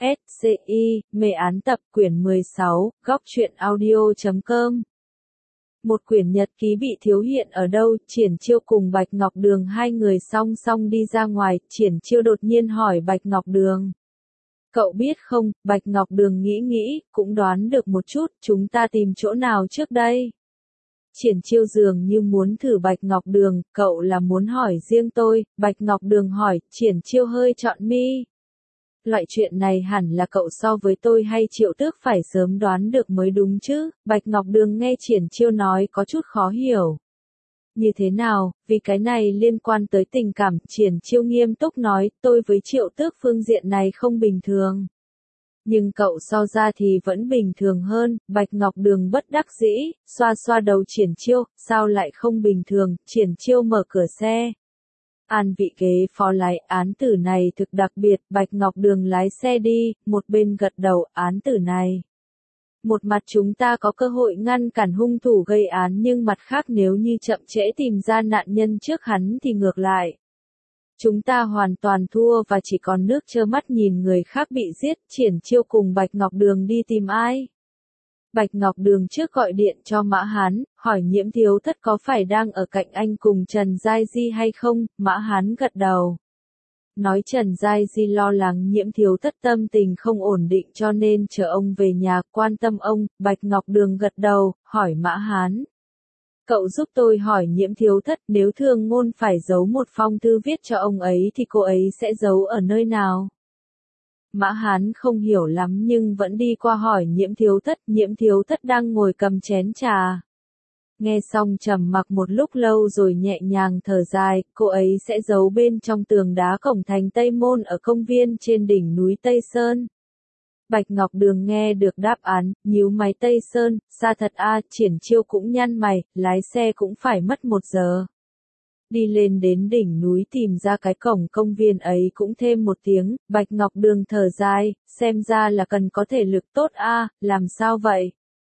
SCI, mê án tập quyển 16, góc truyện audio.com. Một quyển nhật ký bị thiếu hiện ở đâu, Triển Chiêu cùng Bạch Ngọc Đường hai người song song đi ra ngoài, Triển Chiêu đột nhiên hỏi Bạch Ngọc Đường. Cậu biết không, Bạch Ngọc Đường nghĩ, cũng đoán được một chút, chúng ta tìm chỗ nào trước đây? Triển Chiêu dường như muốn thử Bạch Ngọc Đường, cậu là muốn hỏi riêng tôi, Bạch Ngọc Đường hỏi, Triển Chiêu hơi trọn mi. Loại chuyện này hẳn là cậu so với tôi hay Triệu Tước phải sớm đoán được mới đúng chứ, Bạch Ngọc Đường nghe Triển Chiêu nói có chút khó hiểu. Như thế nào, vì cái này liên quan tới tình cảm, Triển Chiêu nghiêm túc nói, tôi với Triệu Tước phương diện này không bình thường. Nhưng cậu so ra thì vẫn bình thường hơn, Bạch Ngọc Đường bất đắc dĩ, xoa xoa đầu Triển Chiêu, sao lại không bình thường, Triển Chiêu mở cửa xe. An vị ghế phó lái, án tử này thực đặc biệt, Bạch Ngọc Đường lái xe đi, một bên gật đầu, án tử này. Một mặt chúng ta có cơ hội ngăn cản hung thủ gây án nhưng mặt khác nếu như chậm trễ tìm ra nạn nhân trước hắn thì ngược lại. Chúng ta hoàn toàn thua và chỉ còn nước trơ mắt nhìn người khác bị giết, Triển Chiêu cùng Bạch Ngọc Đường đi tìm ai? Bạch Ngọc Đường trước gọi điện cho Mã Hán, hỏi Nhiễm Thiếu Thất có phải đang ở cạnh anh cùng Trần Giai Di hay không, Mã Hán gật đầu. Nói Trần Giai Di lo lắng Nhiễm Thiếu Thất tâm tình không ổn định cho nên chờ ông về nhà quan tâm ông, Bạch Ngọc Đường gật đầu, hỏi Mã Hán. Cậu giúp tôi hỏi Nhiễm Thiếu Thất nếu Thường Ngôn phải giấu một phong thư viết cho ông ấy thì cô ấy sẽ giấu ở nơi nào? Mã Hán không hiểu lắm nhưng vẫn đi qua hỏi Nhiễm Thiếu Thất đang ngồi cầm chén trà. Nghe xong trầm mặc một lúc lâu rồi nhẹ nhàng thở dài, cô ấy sẽ giấu bên trong tường đá cổng thành Tây Môn ở công viên trên đỉnh núi Tây Sơn. Bạch Ngọc Đường nghe được đáp án, nhíu mày, Tây Sơn, xa thật a, Triển Chiêu cũng nhăn mày, lái xe cũng phải mất 1 giờ. Đi lên đến đỉnh núi tìm ra cái cổng công viên ấy cũng thêm 1 tiếng, Bạch Ngọc Đường thở dài, xem ra là cần có thể lực tốt a, làm sao vậy?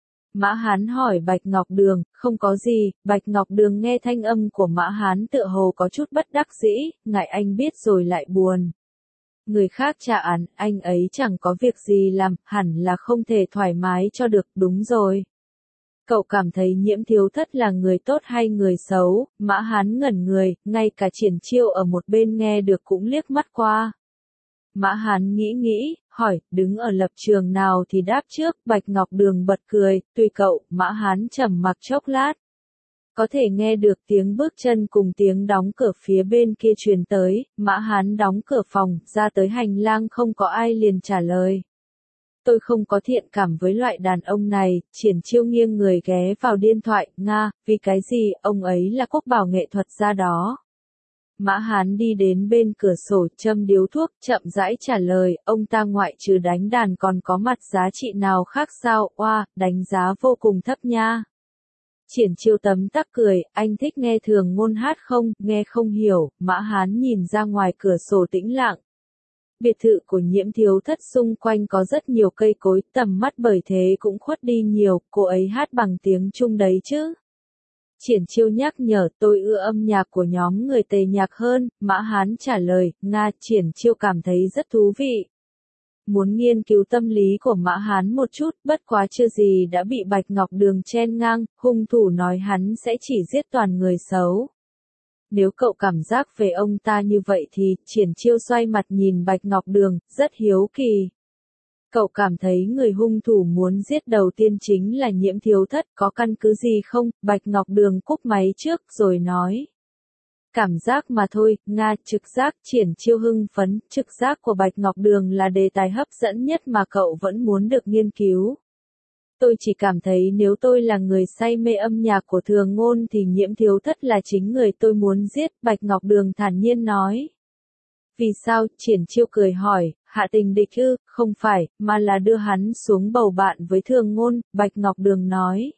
Mã Hán hỏi Bạch Ngọc Đường, không có gì, Bạch Ngọc Đường nghe thanh âm của Mã Hán tựa hồ có chút bất đắc dĩ, ngại anh biết rồi lại buồn. Người khác trả án, anh ấy chẳng có việc gì làm, hẳn là không thể thoải mái cho được, đúng rồi. Cậu cảm thấy Nhiễm Thiếu Thất là người tốt hay người xấu? Mã Hán ngẩn người, ngay cả Triển Chiêu ở một bên nghe được cũng liếc mắt qua. Mã Hán nghĩ, hỏi, đứng ở lập trường nào thì đáp trước, Bạch Ngọc Đường bật cười, tùy cậu, Mã Hán trầm mặc chốc lát. Có thể nghe được tiếng bước chân cùng tiếng đóng cửa phía bên kia truyền tới, Mã Hán đóng cửa phòng, ra tới hành lang không có ai liền trả lời. Tôi không có thiện cảm với loại đàn ông này, Triển Chiêu nghiêng người ghé vào điện thoại, Nga, vì cái gì, ông ấy là quốc bảo nghệ thuật gia đó. Mã Hán đi đến bên cửa sổ, châm điếu thuốc, chậm rãi trả lời, ông ta ngoại trừ đánh đàn còn có mặt giá trị nào khác sao, oa, đánh giá vô cùng thấp nha. Triển Chiêu tấm tắc cười, anh thích nghe Thường Ngôn hát không, nghe không hiểu, Mã Hán nhìn ra ngoài cửa sổ tĩnh lặng. Biệt thự của Nhiễm Thiếu Thất xung quanh có rất nhiều cây cối, tầm mắt bởi thế cũng khuất đi nhiều, cô ấy hát bằng tiếng Trung đấy chứ. Triển Chiêu nhắc nhở, tôi ưa âm nhạc của nhóm người Tề Nhạc hơn, Mã Hán trả lời, Nga, Triển Chiêu cảm thấy rất thú vị. Muốn nghiên cứu tâm lý của Mã Hán một chút, bất quá chưa gì đã bị Bạch Ngọc Đường chen ngang, hung thủ nói hắn sẽ chỉ giết toàn người xấu. Nếu cậu cảm giác về ông ta như vậy thì, Triển Chiêu xoay mặt nhìn Bạch Ngọc Đường, rất hiếu kỳ. Cậu cảm thấy người hung thủ muốn giết đầu tiên chính là Nhiễm Thiếu Thất, có căn cứ gì không? Bạch Ngọc Đường cúp máy trước rồi nói. Cảm giác mà thôi, Nga, trực giác, Triển Chiêu hưng phấn, trực giác của Bạch Ngọc Đường là đề tài hấp dẫn nhất mà cậu vẫn muốn được nghiên cứu. Tôi chỉ cảm thấy nếu tôi là người say mê âm nhạc của Thường Ngôn thì Nhiễm Thiếu Thất là chính người tôi muốn giết, Bạch Ngọc Đường thản nhiên nói. Vì sao, Triển Chiêu cười hỏi, hạ tình địch ư, không phải, mà là đưa hắn xuống bầu bạn với Thường Ngôn, Bạch Ngọc Đường nói.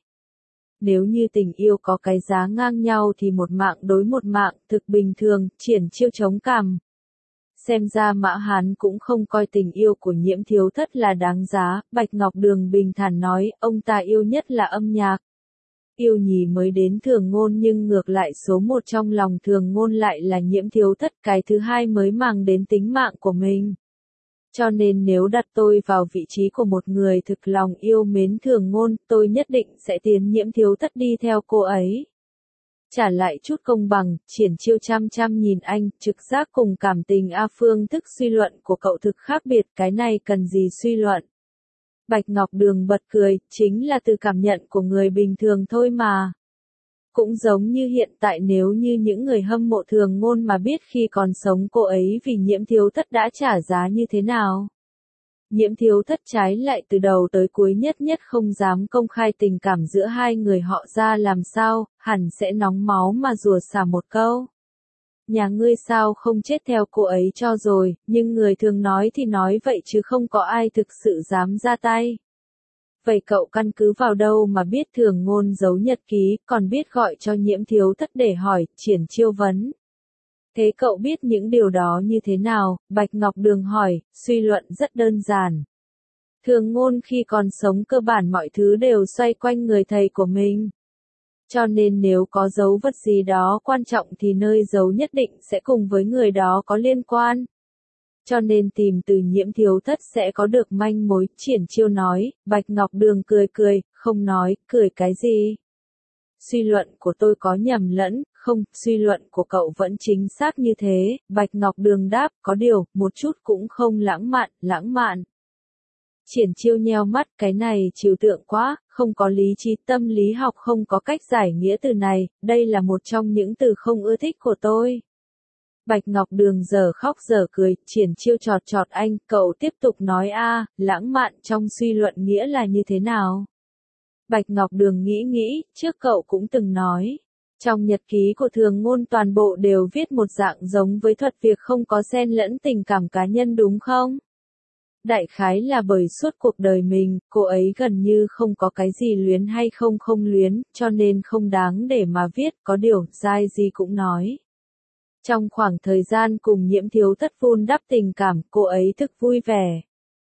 Nếu như tình yêu có cái giá ngang nhau thì một mạng đối một mạng, thực bình thường, Triển Chiêu chống cằm. Xem ra Mã Hán cũng không coi tình yêu của Nhiễm Thiếu Thất là đáng giá, Bạch Ngọc Đường bình thản nói, ông ta yêu nhất là âm nhạc. Yêu nhì mới đến Thường Ngôn nhưng ngược lại số 1 trong lòng Thường Ngôn lại là Nhiễm Thiếu Thất, cái thứ hai mới mang đến tính mạng của mình. Cho nên nếu đặt tôi vào vị trí của một người thực lòng yêu mến Thường Ngôn, tôi nhất định sẽ tiến Nhiễm Thiếu Thất đi theo cô ấy. Trả lại chút công bằng, Triển Chiêu chăm chăm nhìn anh, trực giác cùng cảm tình phương thức suy luận của cậu thực khác biệt, cái này cần gì suy luận. Bạch Ngọc Đường bật cười, chính là từ cảm nhận của người bình thường thôi mà. Cũng giống như hiện tại nếu như những người hâm mộ Thường Ngôn mà biết khi còn sống cô ấy vì Nhiễm Thiếu Thất đã trả giá như thế nào. Nhiễm Thiếu Thất trái lại từ đầu tới cuối nhất không dám công khai tình cảm giữa hai người họ ra làm sao, hẳn sẽ nóng máu mà rủa xả một câu. Nhà ngươi sao không chết theo cô ấy cho rồi, nhưng người thường nói thì nói vậy chứ không có ai thực sự dám ra tay. Vậy cậu căn cứ vào đâu mà biết Thường Ngôn giấu nhật ký, còn biết gọi cho Nhiễm Thiếu Thất để hỏi, Triển Chiêu vấn. Thế cậu biết những điều đó như thế nào? Bạch Ngọc Đường hỏi, suy luận rất đơn giản. Thường Ngôn khi còn sống cơ bản mọi thứ đều xoay quanh người thầy của mình. Cho nên nếu có dấu vật gì đó quan trọng thì nơi giấu nhất định sẽ cùng với người đó có liên quan. Cho nên tìm từ Nhiễm Thiếu Thất sẽ có được manh mối, Triển Chiêu nói. Bạch Ngọc Đường cười, không nói, cười cái gì? Suy luận của tôi có nhầm lẫn, không, suy luận của cậu vẫn chính xác như thế, Bạch Ngọc Đường đáp, có điều, một chút cũng không lãng mạn. Triển Chiêu nheo mắt, cái này trừu tượng quá, không có lý trí tâm lý học không có cách giải nghĩa từ này, đây là một trong những từ không ưa thích của tôi. Bạch Ngọc Đường giờ khóc giờ cười, Triển Chiêu chọt anh, cậu tiếp tục nói lãng mạn trong suy luận nghĩa là như thế nào? Bạch Ngọc Đường nghĩ, trước cậu cũng từng nói. Trong nhật ký của Thường Ngôn toàn bộ đều viết một dạng giống với thuật việc không có xen lẫn tình cảm cá nhân đúng không? Đại khái là bởi suốt cuộc đời mình, cô ấy gần như không có cái gì luyến hay không luyến, cho nên không đáng để mà viết, có điều, dai gì cũng nói. Trong khoảng thời gian cùng Nhiễm Thiếu Thất vun đắp tình cảm, cô ấy thực vui vẻ.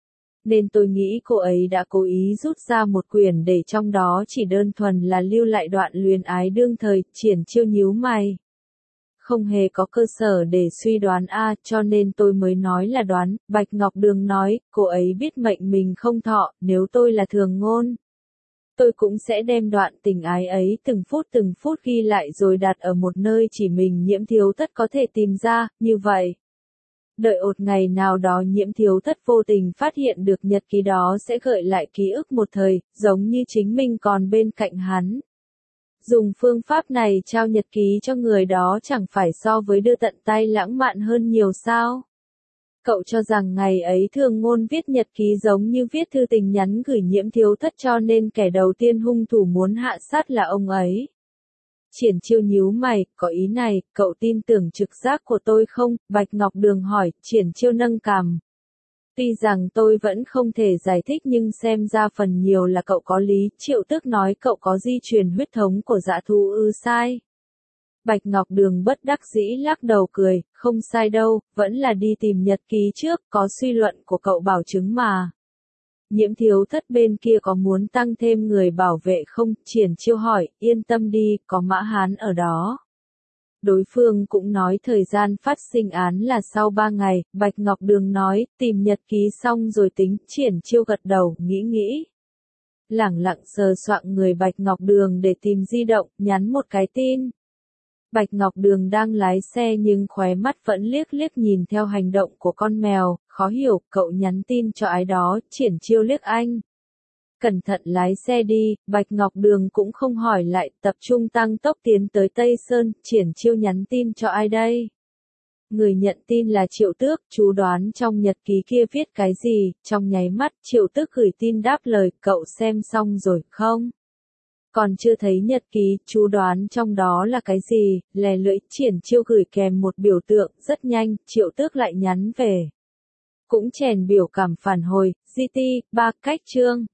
Nên tôi nghĩ cô ấy đã cố ý rút ra một quyển để trong đó chỉ đơn thuần là lưu lại đoạn luyến ái đương thời, Triển Chiêu nhíu mày. Không hề có cơ sở để suy đoán cho nên tôi mới nói là đoán, Bạch Ngọc Đường nói, cô ấy biết mệnh mình không thọ, nếu tôi là Thường Ngôn. Tôi cũng sẽ đem đoạn tình ái ấy từng phút ghi lại rồi đặt ở một nơi chỉ mình Nhiễm Thiếu Thất có thể tìm ra, như vậy. Đợi một ngày nào đó Nhiễm Thiếu Thất vô tình phát hiện được nhật ký đó sẽ gợi lại ký ức một thời, giống như chính mình còn bên cạnh hắn. Dùng phương pháp này trao nhật ký cho người đó chẳng phải so với đưa tận tay lãng mạn hơn nhiều sao? Cậu cho rằng ngày ấy Thường Ngôn viết nhật ký giống như viết thư tình nhắn gửi Nhiễm Thiếu Thất cho nên kẻ đầu tiên hung thủ muốn hạ sát là ông ấy. Triển Chiêu nhíu mày, có ý này, cậu tin tưởng trực giác của tôi không? Bạch Ngọc Đường hỏi, Triển Chiêu nâng cằm. Tuy rằng tôi vẫn không thể giải thích nhưng xem ra phần nhiều là cậu có lý, Triệu Tước nói cậu có di truyền huyết thống của dã thú sai. Bạch Ngọc Đường bất đắc dĩ lắc đầu cười, không sai đâu, vẫn là đi tìm nhật ký trước, có suy luận của cậu bảo chứng mà. Nhiễm Thiếu Thất bên kia có muốn tăng thêm người bảo vệ không? Triển Chiêu hỏi, yên tâm đi, có Mã Hán ở đó. Đối phương cũng nói thời gian phát sinh án là sau 3 ngày, Bạch Ngọc Đường nói, tìm nhật ký xong rồi tính, Triển Chiêu gật đầu, nghĩ. Lẳng lặng sờ soạng người Bạch Ngọc Đường để tìm di động, nhắn một cái tin. Bạch Ngọc Đường đang lái xe nhưng khóe mắt vẫn liếc nhìn theo hành động của con mèo, khó hiểu, cậu nhắn tin cho ai đó, Triển Chiêu liếc anh. Cẩn thận lái xe đi, Bạch Ngọc Đường cũng không hỏi lại, tập trung tăng tốc tiến tới Tây Sơn, Triển Chiêu nhắn tin cho ai đây? Người nhận tin là Triệu Tước, chú đoán trong nhật ký kia viết cái gì, trong nháy mắt, Triệu Tước gửi tin đáp lời, cậu xem xong rồi, không? Còn chưa thấy nhật ký, chú đoán trong đó là cái gì, lè lưỡi, Triển Chiêu gửi kèm một biểu tượng, rất nhanh, Triệu Tước lại nhắn về. Cũng chèn biểu cảm phản hồi, GT, 3 cách chương.